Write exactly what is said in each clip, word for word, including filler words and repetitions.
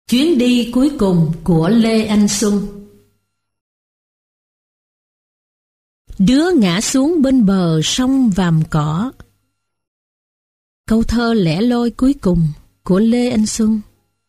Chuyến đi cuối cùng của Lê Anh Xuân. Đứa ngã xuống bên bờ sông Vàm Cỏ. Câu thơ lẻ loi cuối cùng của Lê Anh Xuân.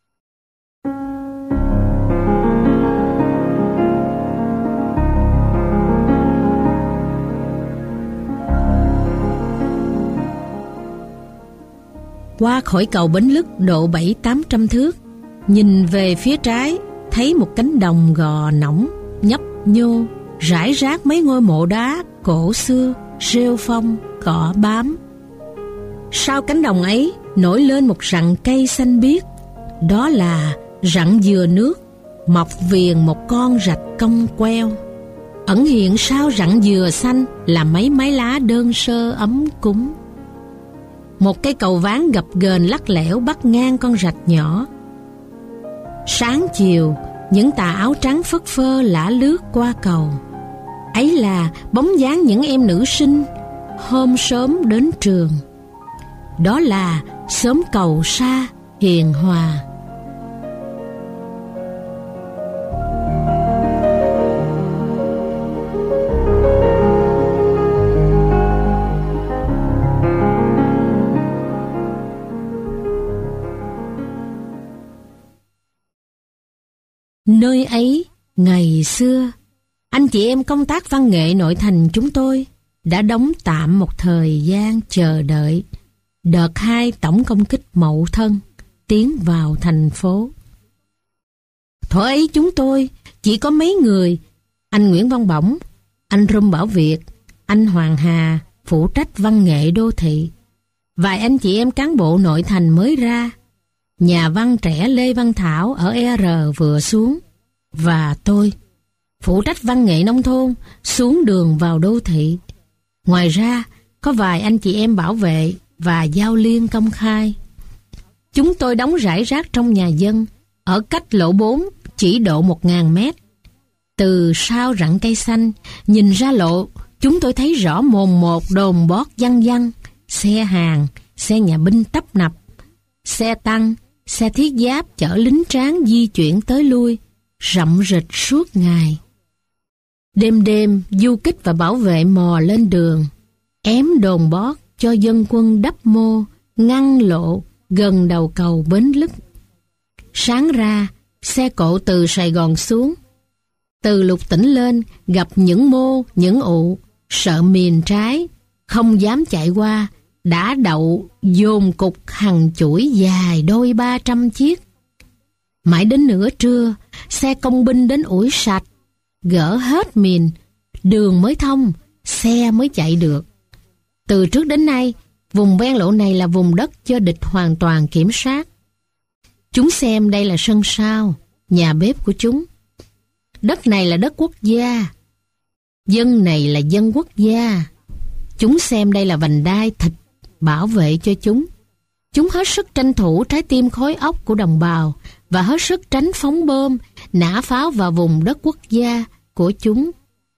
Qua khỏi cầu Bến Lức độ bảy tám trăm thước, nhìn về phía trái, thấy một cánh đồng gò nõng, nhấp nhô, rải rác mấy ngôi mộ đá cổ xưa, rêu phong, cỏ bám. Sau cánh đồng ấy nổi lên một rặng cây xanh biếc, đó là rặng dừa nước, mọc viền một con rạch cong queo. Ẩn hiện sau rặng dừa xanh là mấy mái lá đơn sơ ấm cúng. Một cây cầu ván gập ghềnh lắc lẻo bắc ngang con rạch nhỏ. Sáng chiều, những tà áo trắng phất phơ lả lướt qua cầu. Ấy là bóng dáng những em nữ sinh hôm sớm đến trường. Đó là xóm cầu Sa hiền hòa. Nơi ấy, ngày xưa, anh chị em công tác văn nghệ nội thành chúng tôi đã đóng tạm một thời gian chờ đợi đợt hai tổng công kích Mậu Thân tiến vào thành phố. Thuở ấy chúng tôi chỉ có mấy người: anh Nguyễn Văn Bổng, anh Rung Bảo Việt, anh Hoàng Hà phụ trách văn nghệ đô thị, vài anh chị em cán bộ nội thành mới ra, nhà văn trẻ Lê Văn Thảo ở e rờ vừa xuống, và tôi phụ trách văn nghệ nông thôn xuống đường vào đô thị. Ngoài ra có vài anh chị em bảo vệ và giao liên công khai. Chúng tôi đóng rải rác trong nhà dân ở cách lộ bốn chỉ độ một ngàn mét. Từ sau rặng cây xanh nhìn ra lộ, chúng tôi thấy rõ mồn một đồn bót văng văng, xe hàng, xe nhà binh tấp nập, xe tăng, xe thiết giáp chở lính tráng di chuyển tới lui, rậm rịch suốt ngày. Đêm đêm, du kích và bảo vệ mò lên đường, ém đồn bót cho dân quân đắp mô, ngăn lộ gần đầu cầu Bến Lức. Sáng ra, xe cộ từ Sài Gòn xuống, từ Lục Tỉnh lên gặp những mô, những ụ, sợ miền trái, không dám chạy qua, đã đậu dồn cục hàng chuỗi dài đôi ba trăm chiếc. Mãi đến nửa trưa, xe công binh đến ủi sạch, gỡ hết mìn, đường mới thông, xe mới chạy được. Từ trước đến nay, vùng ven lộ này là vùng đất cho địch hoàn toàn kiểm soát. Chúng xem đây là sân sau, nhà bếp của chúng. Đất này là đất quốc gia, dân này là dân quốc gia. Chúng xem đây là vành đai thịt bảo vệ cho chúng. Chúng hết sức tranh thủ trái tim khối óc của đồng bào và hết sức tránh phóng bom, nã pháo vào vùng đất quốc gia của chúng.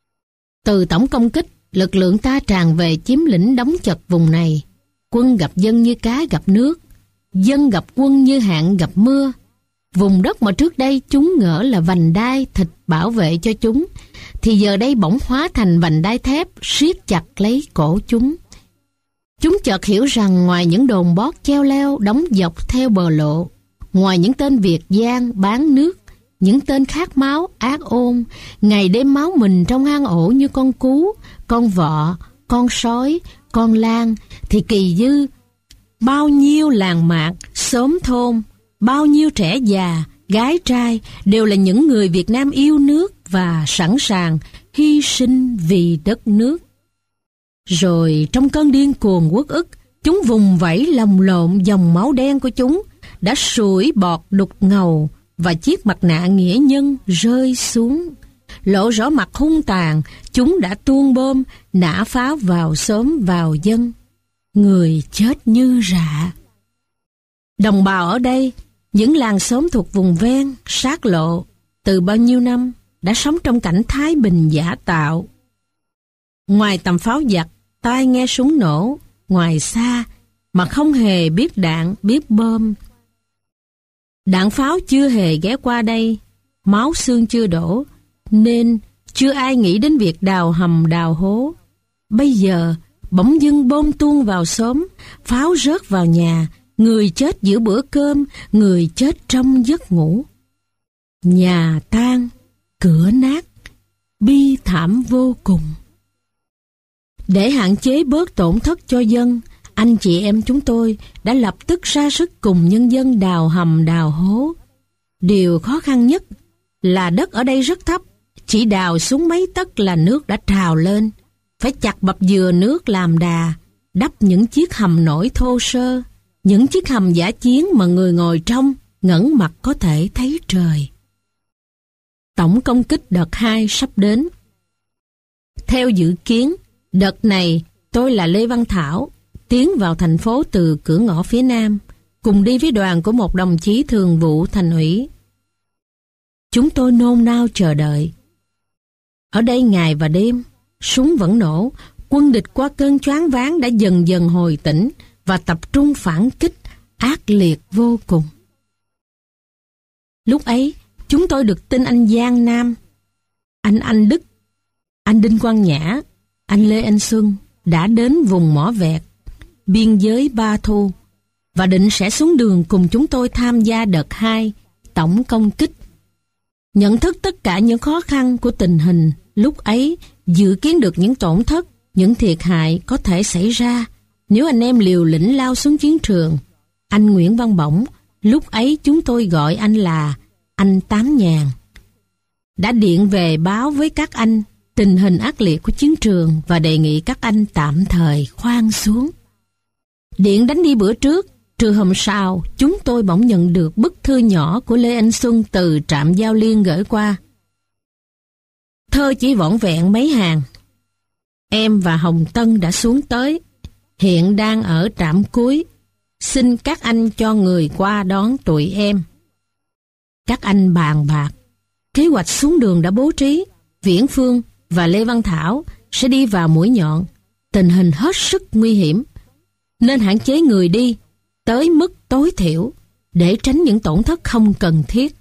Từ tổng công kích, lực lượng ta tràn về chiếm lĩnh đóng chặt vùng này. Quân gặp dân như cá gặp nước, dân gặp quân như hạn gặp mưa. Vùng đất mà trước đây chúng ngỡ là vành đai thịt bảo vệ cho chúng, thì giờ đây bỗng hóa thành vành đai thép siết chặt lấy cổ chúng. Chúng chợt hiểu rằng ngoài những đồn bót treo leo đóng dọc theo bờ lộ, ngoài những tên Việt gian bán nước, những tên khát máu ác ôn, ngày đêm máu mình trong hang ổ như con cú, con vọ, con sói, con lang, thì kỳ dư bao nhiêu làng mạc, xóm thôn, bao nhiêu trẻ già, gái trai đều là những người Việt Nam yêu nước và sẵn sàng hy sinh vì đất nước. Rồi trong cơn điên cuồng uất ức, chúng vùng vẫy lồng lộn dòng máu đen của chúng đã sủi bọt đục ngầu, và chiếc mặt nạ nghĩa nhân rơi xuống, lộ rõ mặt hung tàn. Chúng đã tuôn bom, nã pháo vào xóm vào dân, người chết như rạ. Đồng bào ở đây, những làng xóm thuộc vùng ven, sát lộ, từ bao nhiêu năm đã sống trong cảnh thái bình giả tạo. Ngoài tầm pháo giặc, tai nghe súng nổ, ngoài xa mà không hề biết đạn, biết bom. Đạn pháo chưa hề ghé qua đây, máu xương chưa đổ, nên chưa ai nghĩ đến việc đào hầm đào hố. Bây giờ, bỗng dưng bom tuôn vào xóm, pháo rớt vào nhà, người chết giữa bữa cơm, người chết trong giấc ngủ. Nhà tan, cửa nát, bi thảm vô cùng. Để hạn chế bớt tổn thất cho dân, anh chị em chúng tôi đã lập tức ra sức cùng nhân dân đào hầm đào hố. Điều khó khăn nhất là đất ở đây rất thấp, chỉ đào xuống mấy tấc là nước đã trào lên. Phải chặt bập dừa nước làm đà, đắp những chiếc hầm nổi thô sơ, những chiếc hầm dã chiến mà người ngồi trong ngẩng mặt có thể thấy trời. Tổng công kích đợt hai sắp đến. Theo dự kiến, đợt này tôi là Lê Văn Thảo, tiến vào thành phố từ cửa ngõ phía Nam, cùng đi với đoàn của một đồng chí thường vụ thành ủy. Chúng tôi nôn nao chờ đợi. Ở đây ngày và đêm, súng vẫn nổ, quân địch qua cơn choáng váng đã dần dần hồi tỉnh và tập trung phản kích ác liệt vô cùng. Lúc ấy, chúng tôi được tin anh Giang Nam, anh Anh Đức, anh Đinh Quang Nhã, anh Lê Anh Xuân đã đến vùng Mỏ Vẹt, biên giới Ba Thu, và định sẽ xuống đường cùng chúng tôi tham gia đợt hai tổng công kích. Nhận thức tất cả những khó khăn của tình hình lúc ấy, dự kiến được những tổn thất, những thiệt hại có thể xảy ra nếu anh em liều lĩnh lao xuống chiến trường, anh Nguyễn Văn Bổng, lúc ấy chúng tôi gọi anh là anh Tám Nhàn, đã điện về báo với các anh tình hình ác liệt của chiến trường và đề nghị các anh tạm thời khoan xuống. Điện đánh đi bữa trước, trưa hôm sau, chúng tôi bỗng nhận được bức thư nhỏ của Lê Anh Xuân từ trạm Giao Liên gửi qua. Thơ chỉ vỏn vẹn mấy hàng. Em và Hồng Tân đã xuống tới, hiện đang ở trạm cuối. Xin các anh cho người qua đón tụi em. Các anh bàn bạc, kế hoạch xuống đường đã bố trí. Viễn Phương và Lê Văn Thảo sẽ đi vào mũi nhọn. Tình hình hết sức nguy hiểm, nên hạn chế người đi tới mức tối thiểu để tránh những tổn thất không cần thiết.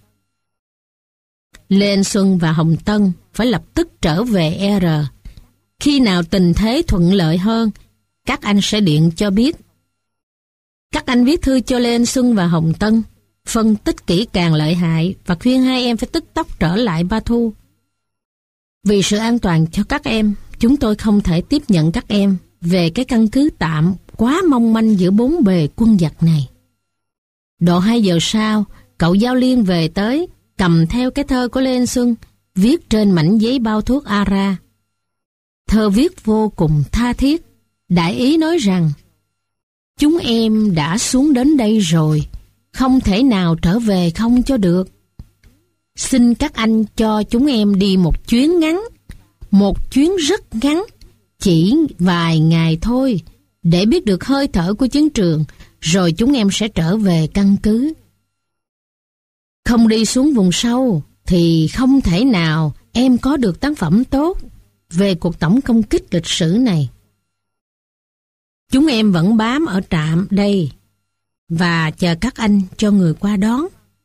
Lê Anh Xuân và Hồng Tân phải lập tức trở về E R. Khi nào tình thế thuận lợi hơn, các anh sẽ điện cho biết. Các anh viết thư cho Lê Anh Xuân và Hồng Tân, phân tích kỹ càng lợi hại và khuyên hai em phải tức tốc trở lại Ba Thu. Vì sự an toàn cho các em, chúng tôi không thể tiếp nhận các em về cái căn cứ tạm quá mong manh giữa bốn bề quân giặc này. Độ hai giờ sau, cậu Giao Liên về tới, cầm theo cái thơ của Lê Anh Xuân, viết trên mảnh giấy bao thuốc Ara. Thơ viết vô cùng tha thiết, đại ý nói rằng: chúng em đã xuống đến đây rồi, không thể nào trở về không cho được. Xin các anh cho chúng em đi một chuyến ngắn, một chuyến rất ngắn, chỉ vài ngày thôi, để biết được hơi thở của chiến trường, rồi chúng em sẽ trở về căn cứ. Không đi xuống vùng sâu thì không thể nào em có được tác phẩm tốt về cuộc tổng công kích lịch sử này. Chúng em vẫn bám ở trạm đây và chờ các anh cho người qua đón.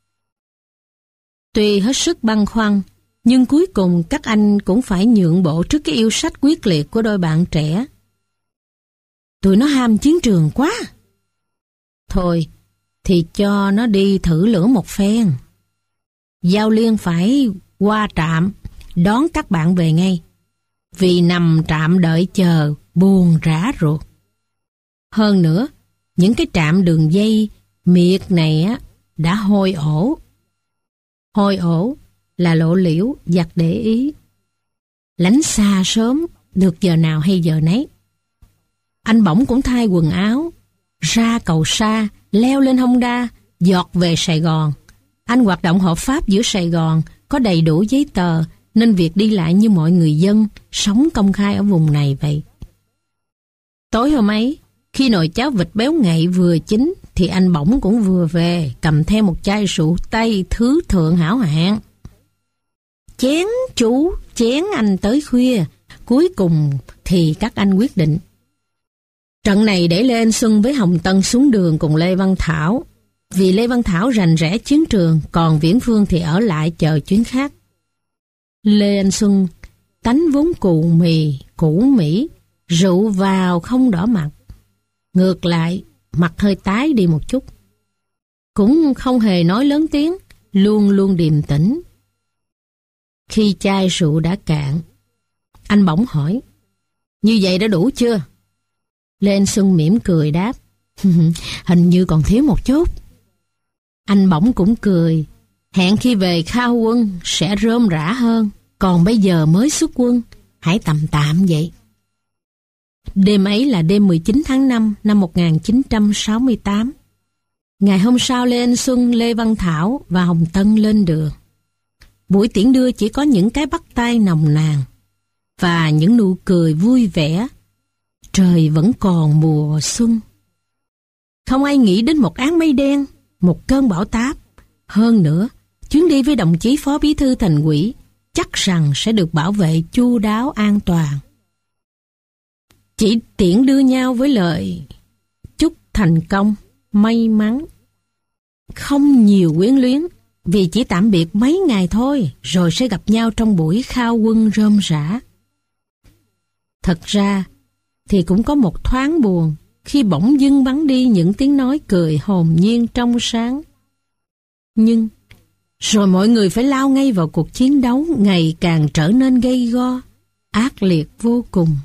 Tuy hết sức băn khoăn, nhưng cuối cùng các anh cũng phải nhượng bộ trước cái yêu sách quyết liệt của đôi bạn trẻ. Tụi nó ham chiến trường quá. Thôi, thì cho nó đi thử lửa một phen. Giao Liên phải qua trạm, đón các bạn về ngay. Vì nằm trạm đợi chờ, buồn rã ruột. Hơn nữa, những cái trạm đường dây miệt này á đã hôi ổ. Hôi ổ là lộ liễu giặc để ý. Lánh xa sớm, được giờ nào hay giờ nấy. Anh Bổng cũng thay quần áo, ra cầu Sa, leo lên Honda, giọt về Sài Gòn. Anh hoạt động hợp pháp giữa Sài Gòn, có đầy đủ giấy tờ, nên việc đi lại như mọi người dân, sống công khai ở vùng này vậy. Tối hôm ấy, khi nồi cháo vịt béo ngậy vừa chín, thì anh Bổng cũng vừa về, cầm theo một chai rượu Tây thứ thượng hảo hạng. Chén chú, chén anh tới khuya, cuối cùng thì các anh quyết định. Trận này để Lê Anh Xuân với Hồng Tân xuống đường cùng Lê Văn Thảo, vì Lê Văn Thảo rành rẽ chiến trường, còn Viễn Phương thì ở lại chờ chuyến khác. Lê Anh Xuân tánh vốn cù mì, củ Mỹ, rượu vào không đỏ mặt. Ngược lại, mặt hơi tái đi một chút. Cũng không hề nói lớn tiếng, luôn luôn điềm tĩnh. Khi chai rượu đã cạn, anh bỗng hỏi, như vậy đã đủ chưa? Lê Anh Xuân mỉm cười đáp, hình như còn thiếu một chút. Anh bỗng cũng cười, hẹn khi về khao quân sẽ rôm rã hơn, còn bây giờ mới xuất quân, hãy tầm tạm vậy. Đêm ấy là đêm mười chín tháng năm năm một nghìn chín trăm sáu mươi tám. Ngày hôm sau Lê Anh Xuân, Lê Văn Thảo và Hồng Tân lên đường. Buổi tiễn đưa chỉ có những cái bắt tay nồng nàn và những nụ cười vui vẻ. Trời vẫn còn mùa xuân. Không ai nghĩ đến một áng mây đen, một cơn bão táp. Hơn nữa, chuyến đi với đồng chí Phó Bí thư Thành ủy chắc rằng sẽ được bảo vệ chu đáo an toàn. Chỉ tiễn đưa nhau với lời chúc thành công, may mắn. Không nhiều quyến luyến, vì chỉ tạm biệt mấy ngày thôi, rồi sẽ gặp nhau trong buổi khao quân rôm rã. Thật ra, thì cũng có một thoáng buồn khi bỗng dưng vắng đi những tiếng nói cười hồn nhiên trong sáng. Nhưng, rồi mọi người phải lao ngay vào cuộc chiến đấu ngày càng trở nên gay go, ác liệt vô cùng.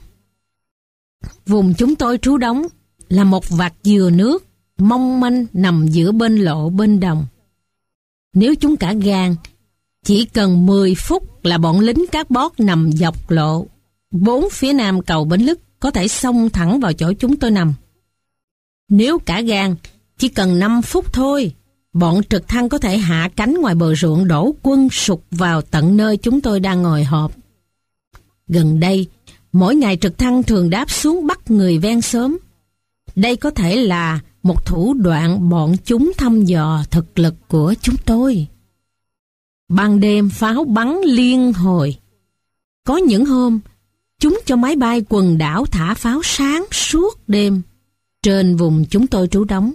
Vùng chúng tôi trú đóng là một vạt dừa nước, mong manh nằm giữa bên lộ bên đồng. Nếu chúng cả gan, chỉ cần mười phút là bọn lính các bót nằm dọc lộ, bốn phía nam cầu Bến Lức có thể xông thẳng vào chỗ chúng tôi nằm. Nếu cả gan, chỉ cần năm phút thôi, bọn trực thăng có thể hạ cánh ngoài bờ ruộng đổ quân sục vào tận nơi chúng tôi đang ngồi họp. Gần đây, mỗi ngày trực thăng thường đáp xuống bắt người ven xóm. Đây có thể là một thủ đoạn bọn chúng thăm dò thực lực của chúng tôi. Ban đêm pháo bắn liên hồi. Có những hôm, chúng cho máy bay quần đảo thả pháo sáng suốt đêm trên vùng chúng tôi trú đóng.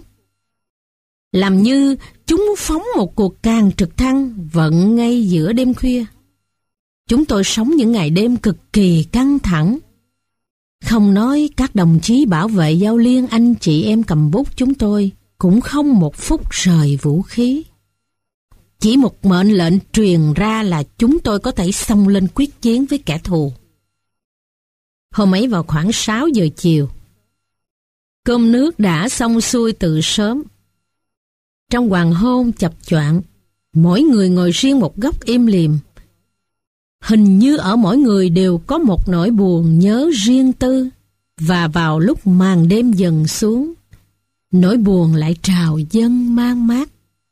Làm như chúng phóng một cuộc càng trực thăng vận ngay giữa đêm khuya. Chúng tôi sống những ngày đêm cực kỳ căng thẳng. Không nói các đồng chí bảo vệ giao liên anh chị em cầm bút chúng tôi cũng không một phút rời vũ khí. Chỉ một mệnh lệnh truyền ra là chúng tôi có thể xông lên quyết chiến với kẻ thù. Hôm ấy vào khoảng sáu giờ chiều, cơm nước đã xong xuôi từ sớm. Trong hoàng hôn chập choạng, mỗi người ngồi riêng một góc im lìm. Hình như ở mỗi người đều có một nỗi buồn nhớ riêng tư, và vào lúc màn đêm dần xuống, nỗi buồn lại trào dâng man mác.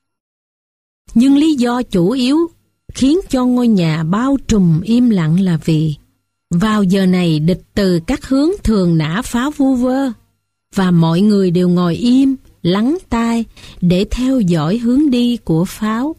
Nhưng lý do chủ yếu khiến cho ngôi nhà bao trùm im lặng là vì vào giờ này địch từ các hướng thường nã pháo vu vơ, và mọi người đều ngồi im, lắng tai để theo dõi hướng đi của pháo.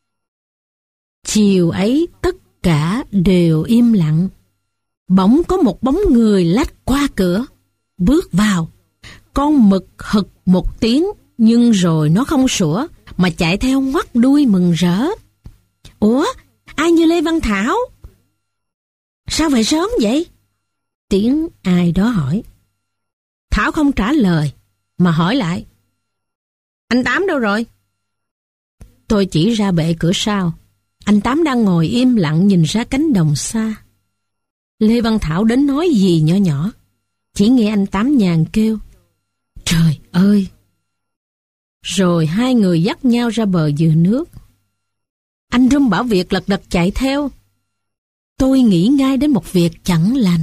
Chiều ấy tất cả đều im lặng. Bỗng có một bóng người lách qua cửa, bước vào. Con mực hực một tiếng, nhưng rồi nó không sủa, mà chạy theo ngoắt đuôi mừng rỡ. Ủa, ai như Lê Văn Thảo? Sao về sớm vậy? Tiếng ai đó hỏi. Thảo không trả lời, mà hỏi lại. Anh Tám đâu rồi? Tôi chỉ ra bệ cửa sau. Anh Tám đang ngồi im lặng nhìn ra cánh đồng xa. Lê Văn Thảo đến nói gì nhỏ nhỏ. Chỉ nghe anh Tám nhàn kêu. Trời ơi! Rồi hai người dắt nhau ra bờ dừa nước. Anh Râm bảo Việt lật đật chạy theo. Tôi nghĩ ngay đến một việc chẳng lành.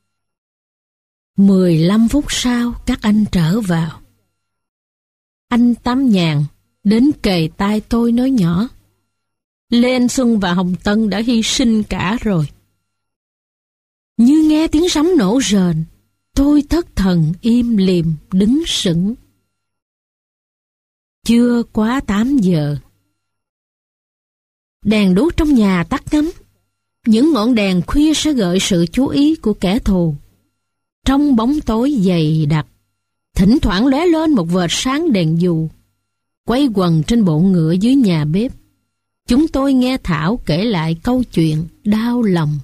Mười lăm phút sau các anh trở vào. Anh Tám nhàn đến kề tai tôi nói nhỏ. Lê Anh Xuân và Hồng Tân đã hy sinh cả rồi. Như nghe tiếng sấm nổ rền, tôi thất thần im lìm đứng sững. Chưa quá tám giờ. Đèn đuốc trong nhà tắt ngấm. Những ngọn đèn khuya sẽ gợi sự chú ý của kẻ thù. Trong bóng tối dày đặc, thỉnh thoảng lóe lên một vệt sáng đèn dù. quay quần trên bộ ngựa dưới nhà bếp, chúng tôi nghe Thảo kể lại câu chuyện đau lòng.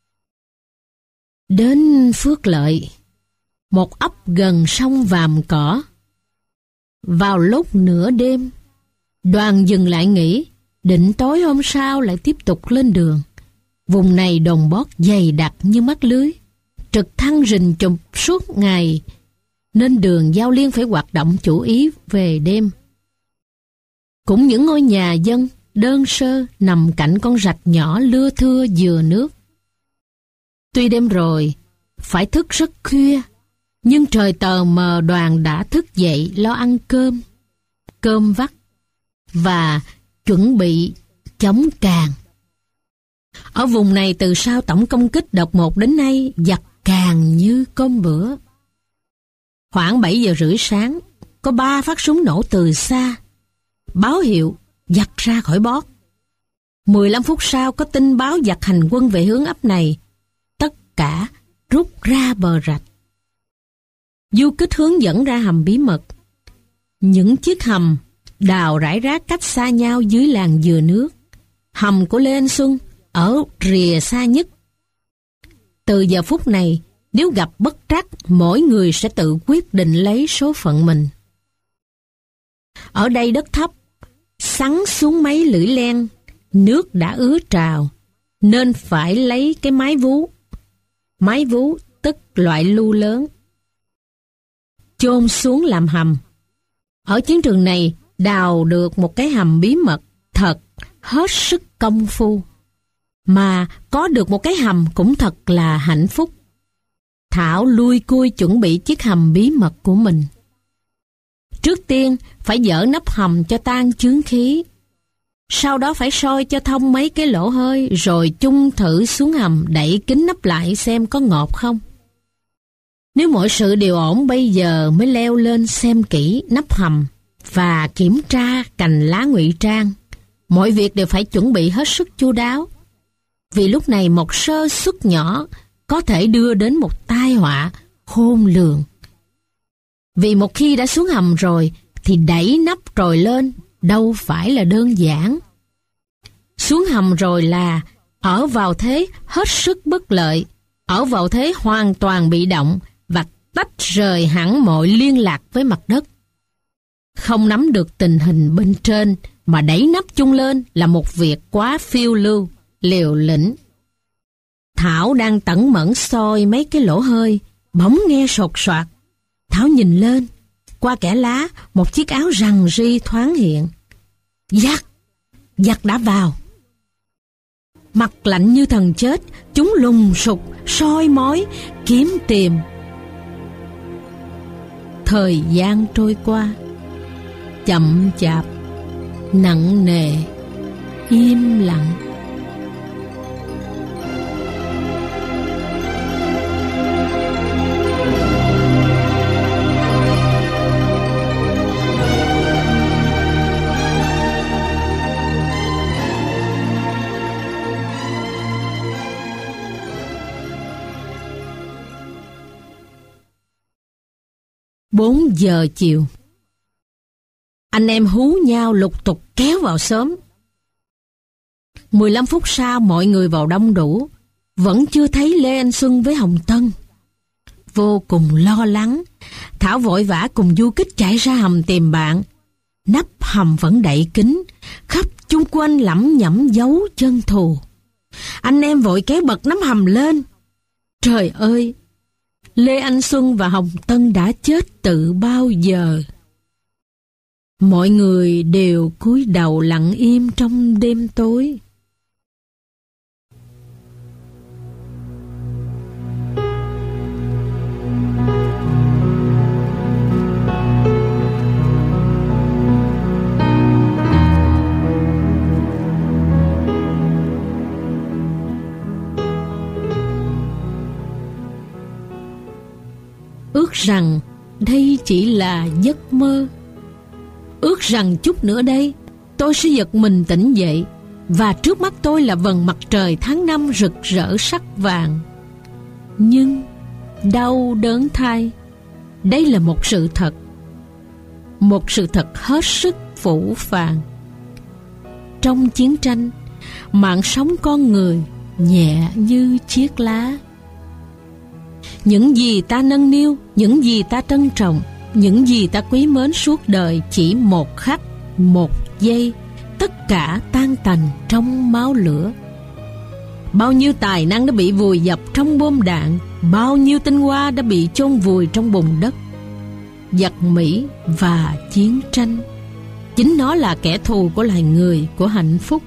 Đến Phước Lợi, một ấp gần sông Vàm Cỏ. Vào lúc nửa đêm, đoàn dừng lại nghỉ, định tối hôm sau lại tiếp tục lên đường. Vùng này đồn bót dày đặc như mắt lưới, trực thăng rình chụp suốt ngày, nên đường Giao Liên phải hoạt động chủ ý về đêm. Cũng những ngôi nhà dân đơn sơ nằm cạnh con rạch nhỏ lưa thưa dừa nước. Tuy đêm rồi, phải thức rất khuya, nhưng trời tờ mờ đoàn đã thức dậy lo ăn cơm, cơm vắt và chuẩn bị chống càn. Ở vùng này từ sau tổng công kích đợt một đến nay, giặc càng như cơm bữa. Khoảng bảy giờ rưỡi sáng, có ba phát súng nổ từ xa, báo hiệu giặc ra khỏi bót. mười lăm phút sau có tin báo giặc hành quân về hướng ấp này. Tất cả rút ra bờ rạch. Du kích hướng dẫn ra hầm bí mật. Những chiếc hầm đào rải rác cách xa nhau dưới làng dừa nước. Hầm của Lê Anh Xuân ở rìa xa nhất. Từ giờ phút này, nếu gặp bất trắc, mỗi người sẽ tự quyết định lấy số phận mình. Ở đây đất thấp, sắn xuống mấy lưỡi len, nước đã ứa trào, nên phải lấy cái mái vú. Mái vú tức loại lu lớn, chôn xuống làm hầm. Ở chiến trường này, đào được một cái hầm bí mật thật hết sức công phu. Mà có được một cái hầm cũng thật là hạnh phúc. Thảo lui cui chuẩn bị chiếc hầm bí mật của mình. Trước tiên phải dỡ nắp hầm cho tan chướng khí. Sau đó phải soi cho thông mấy cái lỗ hơi, rồi chung thử xuống hầm đậy kín nắp lại xem có ngọt không. Nếu mọi sự đều ổn, bây giờ mới leo lên xem kỹ nắp hầm và kiểm tra cành lá ngụy trang. Mọi việc đều phải chuẩn bị hết sức chu đáo. Vì lúc này một sơ suất nhỏ có thể đưa đến một tai họa khôn lường. Vì một khi đã xuống hầm rồi thì đẩy nắp trồi lên đâu phải là đơn giản. Xuống hầm rồi là ở vào thế hết sức bất lợi, ở vào thế hoàn toàn bị động và tách rời hẳn mọi liên lạc với mặt đất. Không nắm được tình hình bên trên mà đẩy nắp chung lên là một việc quá phiêu lưu, liều lĩnh. Thảo đang tẩn mẫn soi mấy cái lỗ hơi, bỗng nghe sột soạt. Thảo nhìn lên, qua kẽ lá, một chiếc áo rằn ri thoáng hiện. Giặc! Giặc đã vào! Mặt lạnh như thần chết, chúng lùng sục, soi mói, kiếm tìm. Thời gian trôi qua, chậm chạp, nặng nề, im lặng. Bốn giờ chiều, anh em hú nhau lục tục kéo vào xóm. Mười lăm phút sau mọi người vào đông đủ, vẫn chưa thấy Lê Anh Xuân với Hồng Tân. Vô cùng lo lắng, Thảo vội vã cùng du kích chạy ra hầm tìm bạn. Nắp hầm vẫn đậy kín, khắp chung quanh lẩm nhẩm dấu chân thù. Anh em vội kéo bật nắp hầm lên. Trời ơi! Lê Anh Xuân và Hồng Tân đã chết từ bao giờ. Mọi người đều cúi đầu lặng im trong đêm tối. Ước rằng đây chỉ là giấc mơ. Ước rằng chút nữa đây tôi sẽ giật mình tỉnh dậy, và trước mắt tôi là vầng mặt trời tháng năm rực rỡ sắc vàng. Nhưng đau đớn thay, đây là một sự thật. Một sự thật hết sức phủ phàng. Trong chiến tranh, mạng sống con người nhẹ như chiếc lá. Những gì ta nâng niu, những gì ta trân trọng, những gì ta quý mến suốt đời chỉ một khắc, một giây, tất cả tan tành trong máu lửa. Bao nhiêu tài năng đã bị vùi dập trong bom đạn, bao nhiêu tinh hoa đã bị chôn vùi trong bùn đất. Giặc Mỹ và chiến tranh, chính nó là kẻ thù của loài người, của hạnh phúc.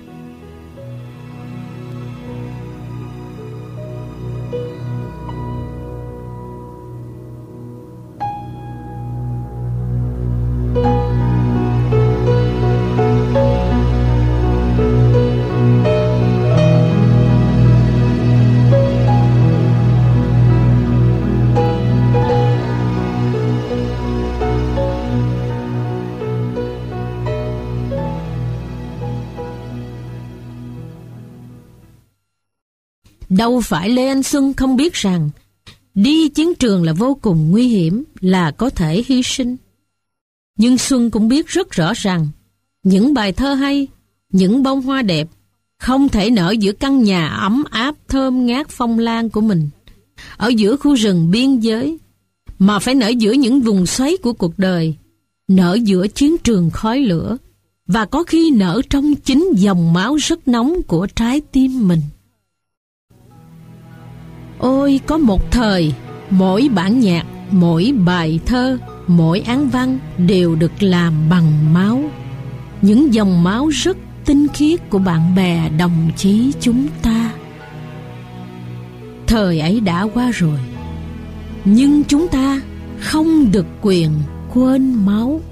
Đâu phải Lê Anh Xuân không biết rằng đi chiến trường là vô cùng nguy hiểm, là có thể hy sinh. Nhưng Xuân cũng biết rất rõ rằng những bài thơ hay, những bông hoa đẹp không thể nở giữa căn nhà ấm áp thơm ngát phong lan của mình, ở giữa khu rừng biên giới, mà phải nở giữa những vùng xoáy của cuộc đời, nở giữa chiến trường khói lửa, và có khi nở trong chính dòng máu rất nóng của trái tim mình. Ôi, có một thời, mỗi bản nhạc, mỗi bài thơ, mỗi án văn đều được làm bằng máu. Những dòng máu rất tinh khiết của bạn bè đồng chí chúng ta. Thời ấy đã qua rồi, nhưng chúng ta không được quyền quên máu.